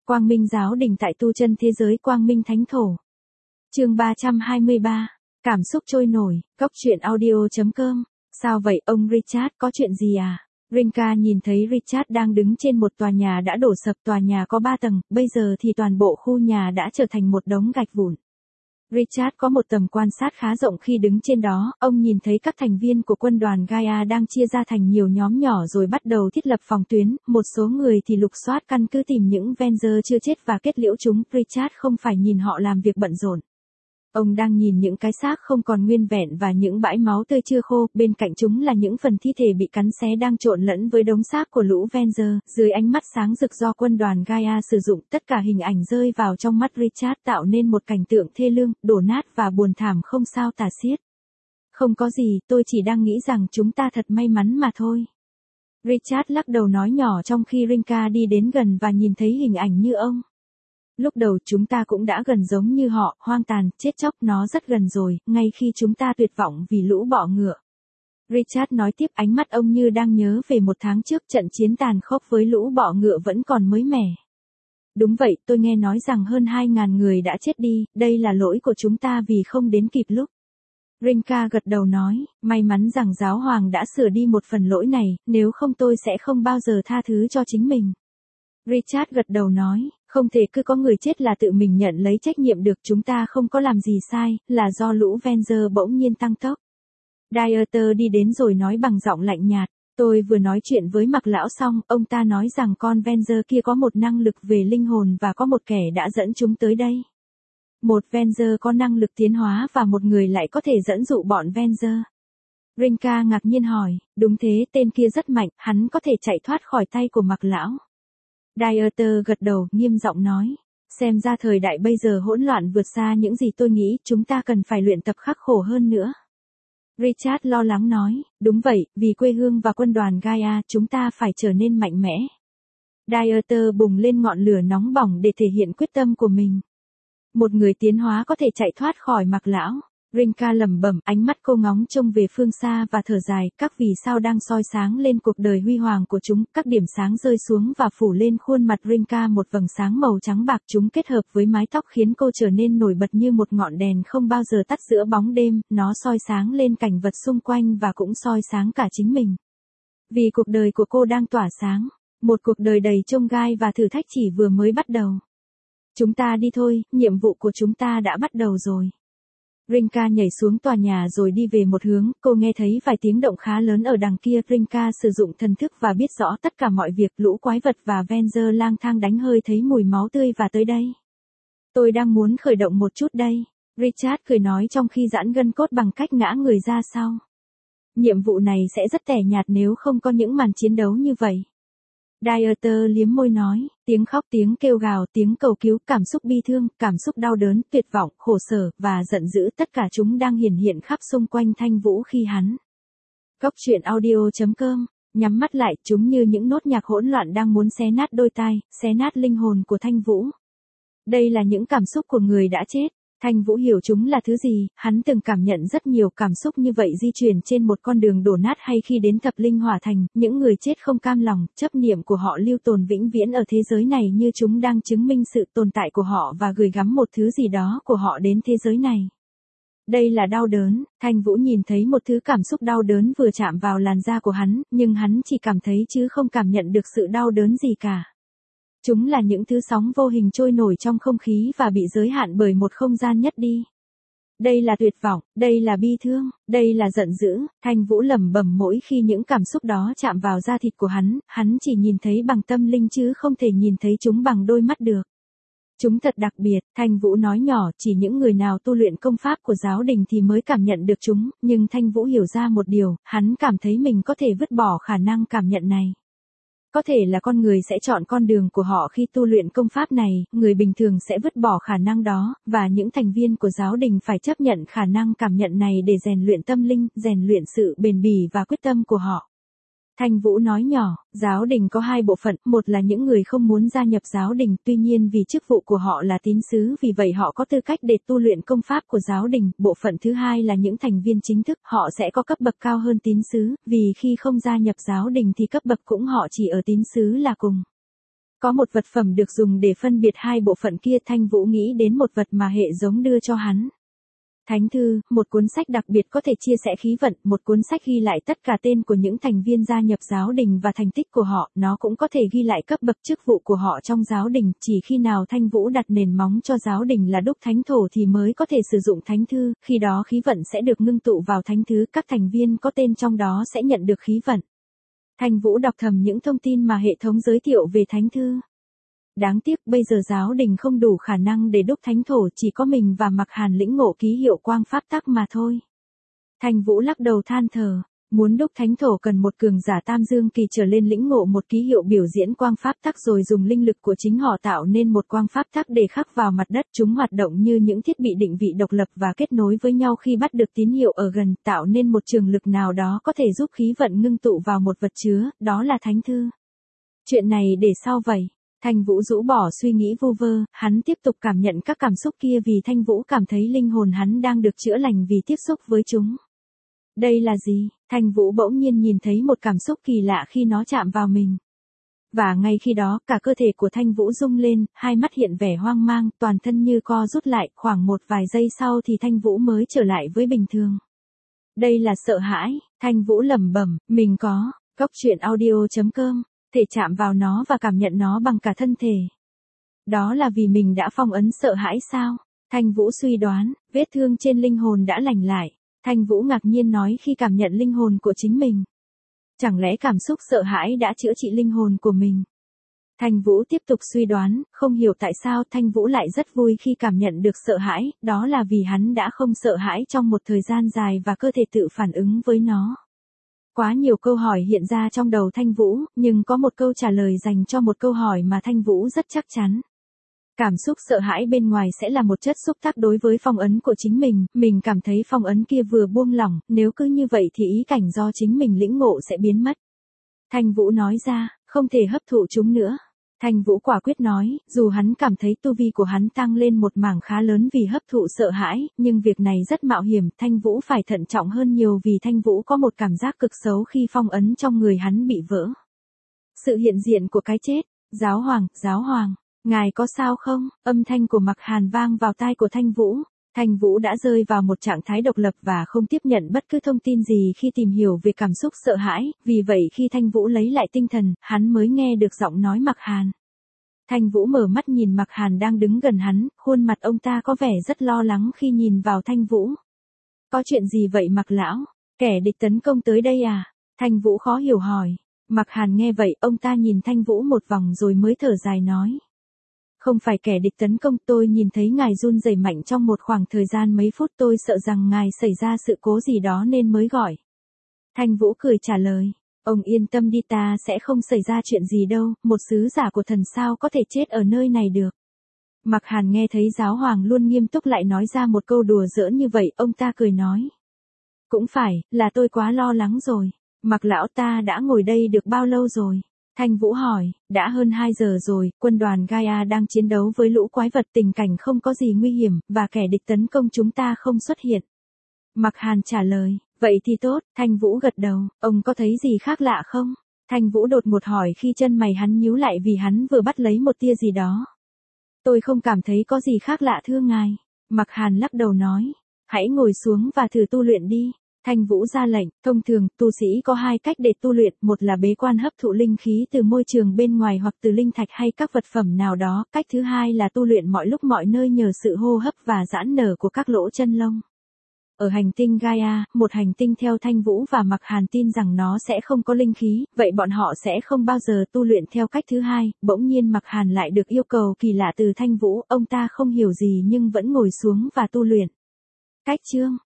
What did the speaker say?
Quang Minh giáo đình tại tu chân thế giới Quang Minh Thánh Thổ. Chương 323. Cảm xúc trôi nổi, góc truyện audio.com. Sao vậy ông Richard, có chuyện gì à? Rinka nhìn thấy Richard đang đứng trên một tòa nhà đã đổ sập. Tòa nhà có 3 tầng, bây giờ thì toàn bộ khu nhà đã trở thành một đống gạch vụn. Richard có một tầm quan sát khá rộng khi đứng trên đó, ông nhìn thấy các thành viên của quân đoàn Gaia đang chia ra thành nhiều nhóm nhỏ rồi bắt đầu thiết lập phòng tuyến, một số người thì lục soát căn cứ tìm những Venger chưa chết và kết liễu chúng. Richard không phải nhìn họ làm việc bận rộn. Ông đang nhìn những cái xác không còn nguyên vẹn và những bãi máu tươi chưa khô, bên cạnh chúng là những phần thi thể bị cắn xé đang trộn lẫn với đống xác của lũ Venger. Dưới ánh mắt sáng rực do quân đoàn Gaia sử dụng, tất cả hình ảnh rơi vào trong mắt Richard tạo nên một cảnh tượng thê lương, đổ nát và buồn thảm không sao tả xiết. Không có gì, tôi chỉ đang nghĩ rằng chúng ta thật may mắn mà thôi. Richard lắc đầu nói nhỏ trong khi Rinka đi đến gần và nhìn thấy hình ảnh như ông. Lúc đầu chúng ta cũng đã gần giống như họ, hoang tàn, chết chóc, nó rất gần rồi, ngay khi chúng ta tuyệt vọng vì lũ bọ ngựa. Richard nói tiếp, ánh mắt ông như đang nhớ về một tháng trước trận chiến tàn khốc với lũ bọ ngựa vẫn còn mới mẻ. Đúng vậy, tôi nghe nói rằng hơn 2.000 người đã chết đi, đây là lỗi của chúng ta vì không đến kịp lúc. Rinka gật đầu nói, may mắn rằng giáo hoàng đã sửa đi một phần lỗi này, nếu không tôi sẽ không bao giờ tha thứ cho chính mình. Richard gật đầu nói, không thể cứ có người chết là tự mình nhận lấy trách nhiệm được, chúng ta không có làm gì sai, là do lũ Venger bỗng nhiên tăng tốc. Dieter đi đến rồi nói bằng giọng lạnh nhạt, tôi vừa nói chuyện với Mặc lão xong, ông ta nói rằng con Venger kia có một năng lực về linh hồn và có một kẻ đã dẫn chúng tới đây. Một Venger có năng lực tiến hóa và một người lại có thể dẫn dụ bọn Venger. Rinka ngạc nhiên hỏi, đúng thế, tên kia rất mạnh, hắn có thể chạy thoát khỏi tay của Mặc lão. Dieter gật đầu, nghiêm giọng nói, xem ra thời đại bây giờ hỗn loạn vượt xa những gì tôi nghĩ, chúng ta cần phải luyện tập khắc khổ hơn nữa. Richard lo lắng nói, đúng vậy, vì quê hương và quân đoàn Gaia, chúng ta phải trở nên mạnh mẽ. Dieter bùng lên ngọn lửa nóng bỏng để thể hiện quyết tâm của mình. Một người tiến hóa có thể chạy thoát khỏi Mặc lão. Rinka lẩm bẩm, ánh mắt cô ngóng trông về phương xa và thở dài, các vì sao đang soi sáng lên cuộc đời huy hoàng của chúng, các điểm sáng rơi xuống và phủ lên khuôn mặt Rinka một vầng sáng màu trắng bạc, chúng kết hợp với mái tóc khiến cô trở nên nổi bật như một ngọn đèn không bao giờ tắt giữa bóng đêm, nó soi sáng lên cảnh vật xung quanh và cũng soi sáng cả chính mình. Vì cuộc đời của cô đang tỏa sáng, một cuộc đời đầy chông gai và thử thách chỉ vừa mới bắt đầu. Chúng ta đi thôi, nhiệm vụ của chúng ta đã bắt đầu rồi. Rinka nhảy xuống tòa nhà rồi đi về một hướng, cô nghe thấy vài tiếng động khá lớn ở đằng kia. Rinka sử dụng thần thức và biết rõ tất cả mọi việc, lũ quái vật và Venger lang thang đánh hơi thấy mùi máu tươi và tới đây. Tôi đang muốn khởi động một chút đây. Richard cười nói trong khi giãn gân cốt bằng cách ngã người ra sau. Nhiệm vụ này sẽ rất tẻ nhạt nếu không có những màn chiến đấu như vậy. Dieter liếm môi nói, tiếng khóc, tiếng kêu gào, tiếng cầu cứu, cảm xúc bi thương, cảm xúc đau đớn, tuyệt vọng, khổ sở, và giận dữ, tất cả chúng đang hiển hiện khắp xung quanh Thanh Vũ khi hắn. Góc truyện audio.com, nhắm mắt lại, chúng như những nốt nhạc hỗn loạn đang muốn xé nát đôi tai, xé nát linh hồn của Thanh Vũ. Đây là những cảm xúc của người đã chết. Thanh Vũ hiểu chúng là thứ gì, hắn từng cảm nhận rất nhiều cảm xúc như vậy di chuyển trên một con đường đổ nát hay khi đến Thập Linh Hỏa Thành, những người chết không cam lòng, chấp niệm của họ lưu tồn vĩnh viễn ở thế giới này như chúng đang chứng minh sự tồn tại của họ và gửi gắm một thứ gì đó của họ đến thế giới này. Đây là đau đớn, Thanh Vũ nhìn thấy một thứ cảm xúc đau đớn vừa chạm vào làn da của hắn, nhưng hắn chỉ cảm thấy chứ không cảm nhận được sự đau đớn gì cả. Chúng là những thứ sóng vô hình trôi nổi trong không khí và bị giới hạn bởi một không gian nhất đi. Đây là tuyệt vọng, đây là bi thương, đây là giận dữ, Thanh Vũ lẩm bẩm mỗi khi những cảm xúc đó chạm vào da thịt của hắn chỉ nhìn thấy bằng tâm linh chứ không thể nhìn thấy chúng bằng đôi mắt được. Chúng thật đặc biệt, Thanh Vũ nói nhỏ, chỉ những người nào tu luyện công pháp của giáo đình thì mới cảm nhận được chúng, nhưng Thanh Vũ hiểu ra một điều, hắn cảm thấy mình có thể vứt bỏ khả năng cảm nhận này. Có thể là con người sẽ chọn con đường của họ khi tu luyện công pháp này, người bình thường sẽ vứt bỏ khả năng đó, và những thành viên của giáo đình phải chấp nhận khả năng cảm nhận này để rèn luyện tâm linh, rèn luyện sự bền bỉ và quyết tâm của họ. Thanh Vũ nói nhỏ, giáo đình có 2 bộ phận, một là những người không muốn gia nhập giáo đình, tuy nhiên vì chức vụ của họ là tín sứ vì vậy họ có tư cách để tu luyện công pháp của giáo đình, bộ phận thứ hai là những thành viên chính thức, họ sẽ có cấp bậc cao hơn tín sứ, vì khi không gia nhập giáo đình thì cấp bậc cũng họ chỉ ở tín sứ là cùng. Có một vật phẩm được dùng để phân biệt hai bộ phận kia, Thanh Vũ nghĩ đến một vật mà hệ giống đưa cho hắn. Thánh thư, một cuốn sách đặc biệt có thể chia sẻ khí vận, một cuốn sách ghi lại tất cả tên của những thành viên gia nhập giáo đình và thành tích của họ, nó cũng có thể ghi lại cấp bậc chức vụ của họ trong giáo đình, chỉ khi nào Thanh Vũ đặt nền móng cho giáo đình là đúc thánh thổ thì mới có thể sử dụng thánh thư, khi đó khí vận sẽ được ngưng tụ vào thánh thứ, các thành viên có tên trong đó sẽ nhận được khí vận. Thanh Vũ đọc thầm những thông tin mà hệ thống giới thiệu về thánh thư. Đáng tiếc bây giờ giáo đình không đủ khả năng để đúc thánh thổ, chỉ có mình và Mạc Hàn lĩnh ngộ ký hiệu quang pháp tắc mà thôi. Thanh Vũ lắc đầu than thở, muốn đúc thánh thổ cần một cường giả tam dương kỳ trở lên lĩnh ngộ một ký hiệu biểu diễn quang pháp tắc rồi dùng linh lực của chính họ tạo nên một quang pháp tắc để khắc vào mặt đất. Chúng hoạt động như những thiết bị định vị độc lập và kết nối với nhau khi bắt được tín hiệu ở gần, tạo nên một trường lực nào đó có thể giúp khí vận ngưng tụ vào một vật chứa, đó là thánh thư. Chuyện này để sau vậy. Thanh Vũ rũ bỏ suy nghĩ vu vơ, hắn tiếp tục cảm nhận các cảm xúc kia vì Thanh Vũ cảm thấy linh hồn hắn đang được chữa lành vì tiếp xúc với chúng. Đây là gì? Thanh Vũ bỗng nhiên nhìn thấy một cảm xúc kỳ lạ khi nó chạm vào mình. Và ngay khi đó, cả cơ thể của Thanh Vũ rung lên, hai mắt hiện vẻ hoang mang, toàn thân như co rút lại, khoảng một vài giây sau thì Thanh Vũ mới trở lại với bình thường. Đây là sợ hãi, Thanh Vũ lẩm bẩm, mình có, goctruyện.audio.com, thể chạm vào nó và cảm nhận nó bằng cả thân thể. Đó là vì mình đã phong ấn sợ hãi sao? Thanh Vũ suy đoán, vết thương trên linh hồn đã lành lại. Thanh Vũ ngạc nhiên nói khi cảm nhận linh hồn của chính mình. Chẳng lẽ cảm xúc sợ hãi đã chữa trị linh hồn của mình? Thanh Vũ tiếp tục suy đoán, không hiểu tại sao Thanh Vũ lại rất vui khi cảm nhận được sợ hãi, đó là vì hắn đã không sợ hãi trong một thời gian dài và cơ thể tự phản ứng với nó. Quá nhiều câu hỏi hiện ra trong đầu Thanh Vũ, nhưng có một câu trả lời dành cho một câu hỏi mà Thanh Vũ rất chắc chắn. Cảm xúc sợ hãi bên ngoài sẽ là một chất xúc tác đối với phong ấn của chính mình cảm thấy phong ấn kia vừa buông lỏng, nếu cứ như vậy thì ý cảnh do chính mình lĩnh ngộ sẽ biến mất. Thanh Vũ nói ra, không thể hấp thụ chúng nữa. Thanh Vũ quả quyết nói, dù hắn cảm thấy tu vi của hắn tăng lên một mảng khá lớn vì hấp thụ sợ hãi, nhưng việc này rất mạo hiểm, Thanh Vũ phải thận trọng hơn nhiều vì Thanh Vũ có một cảm giác cực xấu khi phong ấn trong người hắn bị vỡ. Sự hiện diện của cái chết, giáo hoàng, ngài có sao không? Âm thanh của Mạc Hàn vang vào tai của Thanh Vũ. Thanh Vũ đã rơi vào một trạng thái độc lập và không tiếp nhận bất cứ thông tin gì khi tìm hiểu về cảm xúc sợ hãi, vì vậy khi Thanh Vũ lấy lại tinh thần, hắn mới nghe được giọng nói Mạc Hàn. Thanh Vũ mở mắt nhìn Mạc Hàn đang đứng gần hắn, khuôn mặt ông ta có vẻ rất lo lắng khi nhìn vào Thanh Vũ. Có chuyện gì vậy Mạc lão? Kẻ địch tấn công tới đây à? Thanh Vũ khó hiểu hỏi. Mạc Hàn nghe vậy, ông ta nhìn Thanh Vũ một vòng rồi mới thở dài nói. Không phải kẻ địch tấn công, tôi nhìn thấy ngài run rẩy mạnh trong một khoảng thời gian mấy phút, tôi sợ rằng ngài xảy ra sự cố gì đó nên mới gọi. Thanh Vũ cười trả lời, ông yên tâm đi, ta sẽ không xảy ra chuyện gì đâu, một sứ giả của thần sao có thể chết ở nơi này được. Mạc Hàn nghe thấy giáo hoàng luôn nghiêm túc lại nói ra một câu đùa giỡn như vậy, ông ta cười nói. Cũng phải, là tôi quá lo lắng rồi. Mạc lão, ta đã ngồi đây được bao lâu rồi? Thanh Vũ hỏi, đã hơn 2 giờ rồi, quân đoàn Gaia đang chiến đấu với lũ quái vật, tình cảnh không có gì nguy hiểm, và kẻ địch tấn công chúng ta không xuất hiện. Mạc Hàn trả lời, vậy thì tốt. Thanh Vũ gật đầu, ông có thấy gì khác lạ không? Thanh Vũ đột ngột hỏi khi chân mày hắn nhíu lại vì hắn vừa bắt lấy một tia gì đó. Tôi không cảm thấy có gì khác lạ thưa ngài. Mạc Hàn lắc đầu nói, hãy ngồi xuống và thử tu luyện đi. Thanh Vũ ra lệnh, thông thường, tu sĩ có 2 cách để tu luyện, một là bế quan hấp thụ linh khí từ môi trường bên ngoài hoặc từ linh thạch hay các vật phẩm nào đó, cách thứ hai là tu luyện mọi lúc mọi nơi nhờ sự hô hấp và giãn nở của các lỗ chân lông. Ở hành tinh Gaia, một hành tinh theo Thanh Vũ và Mạc Hàn tin rằng nó sẽ không có linh khí, vậy bọn họ sẽ không bao giờ tu luyện theo cách thứ hai. Bỗng nhiên Mạc Hàn lại được yêu cầu kỳ lạ từ Thanh Vũ, ông ta không hiểu gì nhưng vẫn ngồi xuống và tu luyện. Cách chương